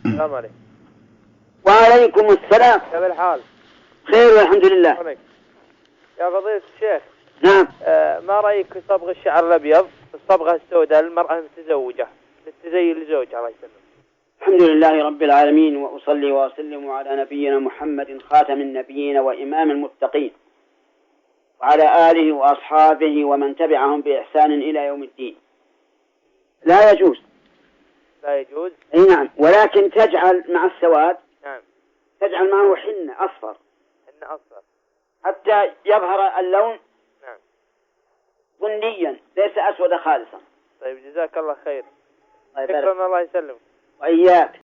السلام عليكم. وعليكم السلام. كيف الحال؟ خير والحمد لله. يا فضيلة الشيخ. نعم. ما رأيك في صبغ الشعر الأبيض الصبغة السوداء للمرأة المتزوجة للتزين لزوجها الله يسلمك؟ الحمد لله رب العالمين، وأصلي وأسلم على نبينا محمد خاتم النبيين وإمام المتقين، وعلى آله وأصحابه ومن تبعهم بإحسان إلى يوم الدين. لا يجوز. لا يجوز. أي نعم، ولكن تجعل مع السواد. نعم. تجعل معه حنة أصفر. حنة أصفر حتى يظهر اللون. نعم. بنيا ليس أسود خالصا. طيب جزاك الله خير. طيب شكرا الله يسلمك. وإياك.